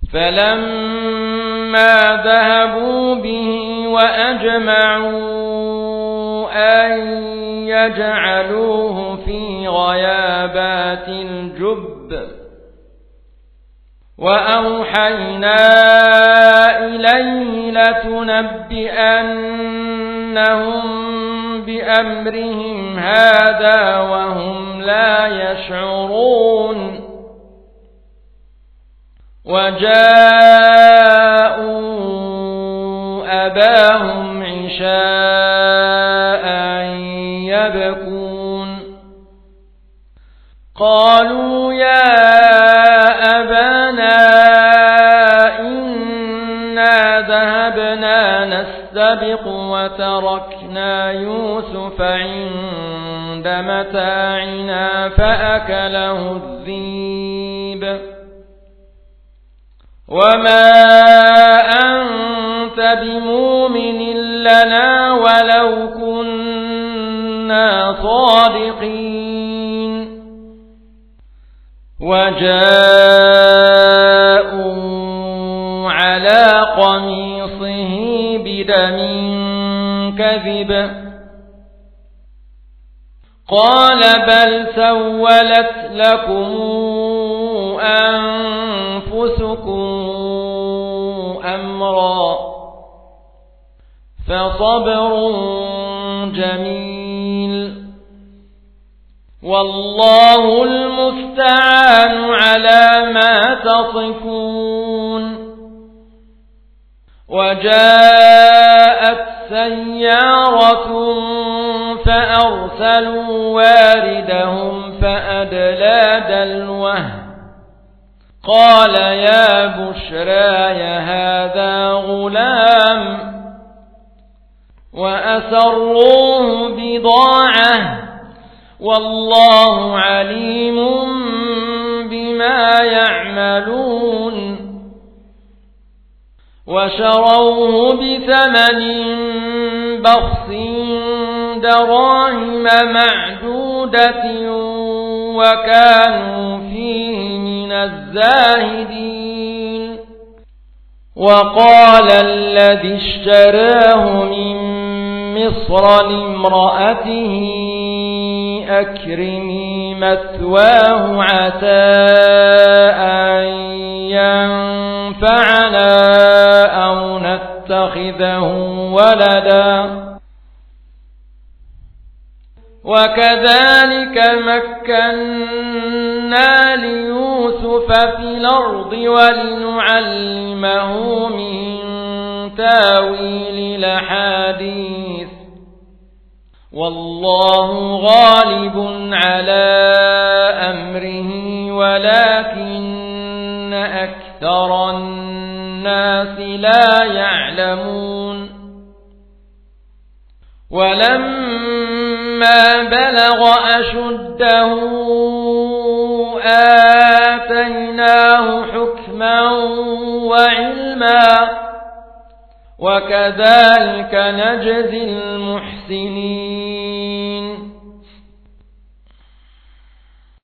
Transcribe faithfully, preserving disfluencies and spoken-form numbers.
فلما ذهبوا به وأجمعوا أن يجعلوه في غيابات الجب وأوحينا إليه لتنبئنهم بأمرهم هذا وهم لا يشعرون وجاءوا أباهم عشاء يبكون قالوا يا أبانا إنا ذهبنا نستبق وتركنا يوسف عند متاعنا فأكله الذئب وما أنت بمؤمن لنا ولو كنا صادقين وجاءوا على قميصه بدم كذب قال بل سولت لكم أنفسكم أمرا فصبر جميل والله المستعان على ما تصفون وجاءت سيارة فأرسلوا واردهم فأدلى دلوه قال يا بشراي هذا غلام وأسروه بضاعة والله عليم بما يعملون وشروه بثمن بخس دراهم معدودة وكانوا فيه من الزاهدين وقال الذي اشتراه من مصر لامرأته أكرمي مثواه عسى أن ينفعنا أو نتخذه ولدا وكذلك مكنا ليوسف في الأرض ولنعلمه من تاويل الأحاديث والله غالب على أمره ولكن أكثر الناس لا يعلمون ولما بلغ أشده آتيناه حكما وعلما وكذلك نجزي المحسنين